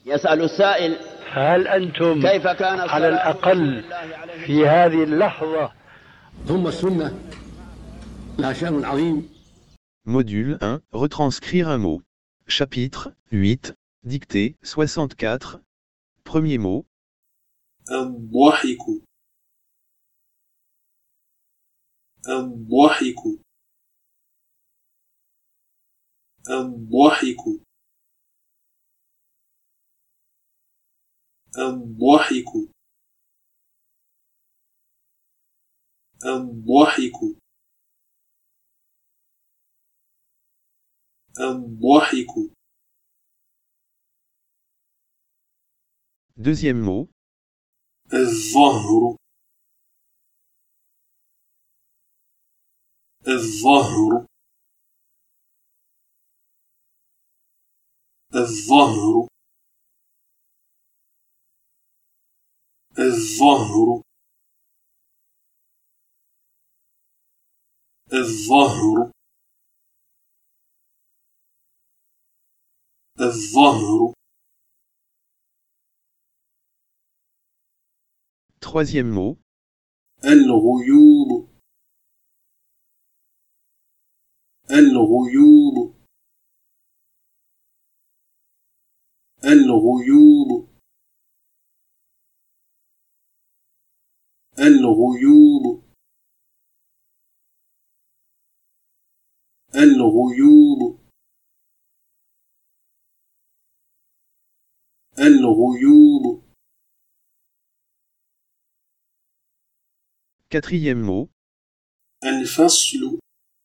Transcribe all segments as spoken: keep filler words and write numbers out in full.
يسأل السائل هل أنتم كيف كان على الأقل في هذه اللحظة؟ ثم السنة لها شأن عظيم. Module un, retranscrire un mot. Chapitre huit, dictée soixante-quatre. Premier mot. الضحك الضحك الضحك الضحك الضحك الضحك. Deuxième mot. الظهر الظهر الظهر الظهر الظهر الظهر. Troisième mot. الغيوب الغيوب الغيوب الغيوب الغيوب الغيوب. Quatrième mot. الفصل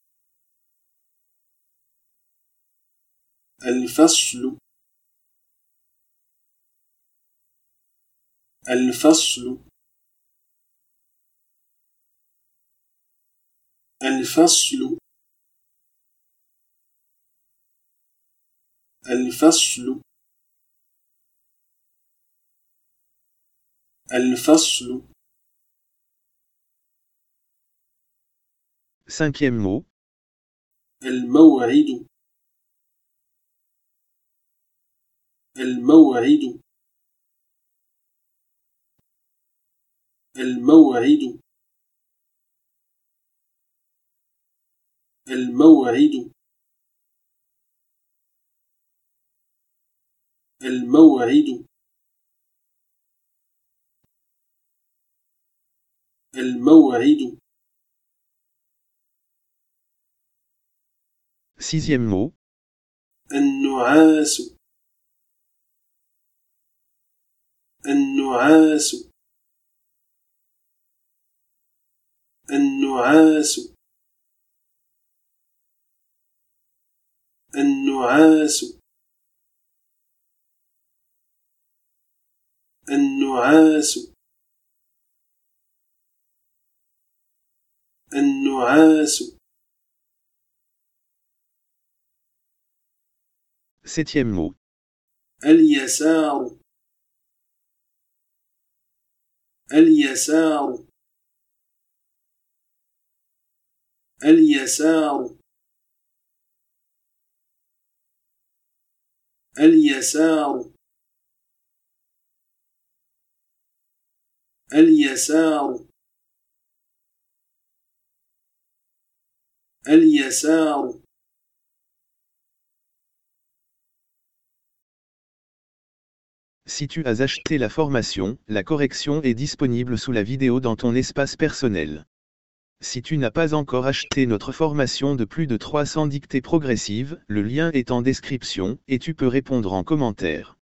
الفصل الفصل الفصل الفصل الفصل. Cinquième mot. الموعد الموعد الموعد الموعد الموعد الموعد. Sixième mot. النعاس النعاس النعاس النعاس النعاس النعاس. Septième mot. اليسار اليسار اليسار اليسار اليسار اليسار. Si tu as acheté la formation, la correction est disponible sous la vidéo dans ton espace personnel. Si tu n'as pas encore acheté notre formation de plus de trois cents dictées progressives, le lien est en description, et tu peux répondre en commentaire.